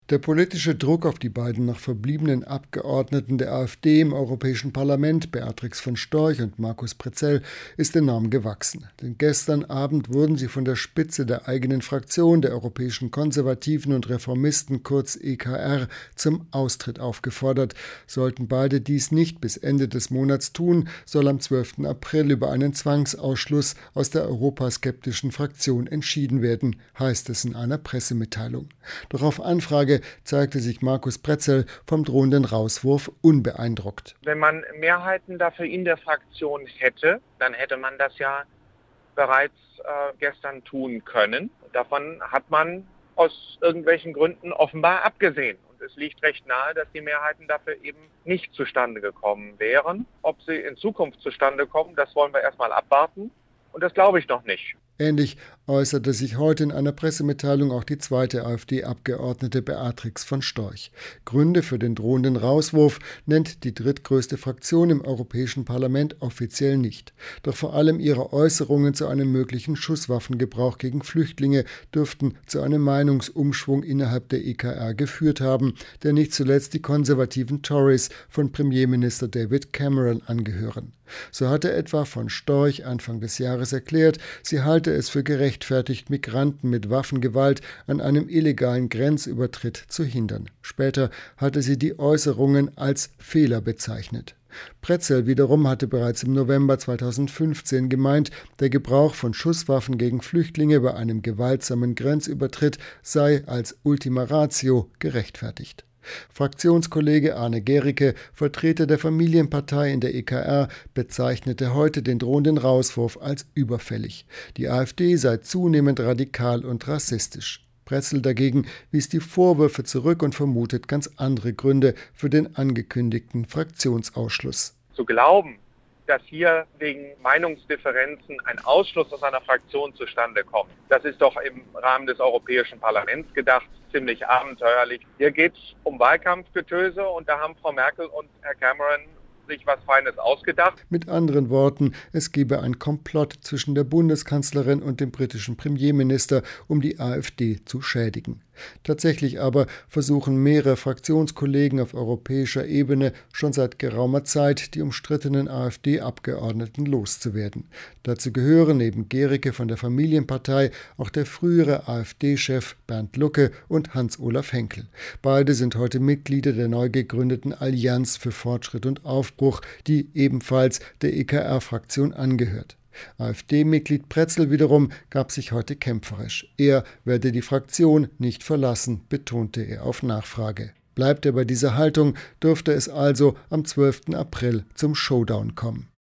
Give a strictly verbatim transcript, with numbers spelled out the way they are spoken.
Der politische Druck auf die beiden noch verbliebenen Abgeordneten der AfD im Europäischen Parlament, Beatrix von Storch und Markus Pretzell, ist enorm gewachsen. Denn gestern Abend wurden sie von der Spitze der eigenen Fraktion, der Europäischen Konservativen und Reformisten, kurz E K R, zum Austritt aufgefordert. Sollten beide dies nicht bis Ende des Monats tun, soll am zwölften April über einen Zwangsausschluss aus der europaskeptischen Fraktion entschieden werden, heißt es in einer Pressemitteilung. Doch auf Anfrage zeigte sich Markus Pretzell vom drohenden Rauswurf unbeeindruckt. Wenn man Mehrheiten dafür in der Fraktion hätte, dann hätte man das ja bereits äh, gestern tun können. Davon hat man aus irgendwelchen Gründen offenbar abgesehen. Und es liegt recht nahe, dass die Mehrheiten dafür eben nicht zustande gekommen wären. Ob sie in Zukunft zustande kommen, das wollen wir erstmal abwarten. Und das glaube ich noch nicht. Ähnlich äußerte sich heute in einer Pressemitteilung auch die zweite AfD-Abgeordnete Beatrix von Storch. Gründe für den drohenden Rauswurf nennt die drittgrößte Fraktion im Europäischen Parlament offiziell nicht. Doch vor allem ihre Äußerungen zu einem möglichen Schusswaffengebrauch gegen Flüchtlinge dürften zu einem Meinungsumschwung innerhalb der E K R geführt haben, der nicht zuletzt die konservativen Tories von Premierminister David Cameron angehören. So hatte etwa von Storch Anfang des Jahres erklärt, sie halte es für gerechtfertigt, Migranten mit Waffengewalt an einem illegalen Grenzübertritt zu hindern. Später hatte sie die Äußerungen als Fehler bezeichnet. Pretzell wiederum hatte bereits im November zweitausendfünfzehn gemeint, der Gebrauch von Schusswaffen gegen Flüchtlinge bei einem gewaltsamen Grenzübertritt sei als Ultima Ratio gerechtfertigt. Fraktionskollege Arne Gericke, Vertreter der Familienpartei in der E K R, bezeichnete heute den drohenden Rauswurf als überfällig. Die AfD sei zunehmend radikal und rassistisch. Pretzell dagegen wies die Vorwürfe zurück und vermutet ganz andere Gründe für den angekündigten Fraktionsausschluss. Zu glauben, dass hier wegen Meinungsdifferenzen ein Ausschluss aus einer Fraktion zustande kommt, das ist doch im Rahmen des Europäischen Parlaments gedacht, ziemlich abenteuerlich. Hier geht es um Wahlkampfgetöse und da haben Frau Merkel und Herr Cameron sich was Feines ausgedacht. Mit anderen Worten, es gebe ein Komplott zwischen der Bundeskanzlerin und dem britischen Premierminister, um die AfD zu schädigen. Tatsächlich aber versuchen mehrere Fraktionskollegen auf europäischer Ebene schon seit geraumer Zeit, die umstrittenen AfD-Abgeordneten loszuwerden. Dazu gehören neben Gericke von der Familienpartei auch der frühere AfD-Chef Bernd Lucke und Hans-Olaf Henkel. Beide sind heute Mitglieder der neu gegründeten Allianz für Fortschritt und Aufbruch, die ebenfalls der E K R-Fraktion angehört. AfD-Mitglied Pretzell wiederum gab sich heute kämpferisch. Er werde die Fraktion nicht verlassen, betonte er auf Nachfrage. Bleibt er bei dieser Haltung, dürfte es also am zwölften April zum Showdown kommen.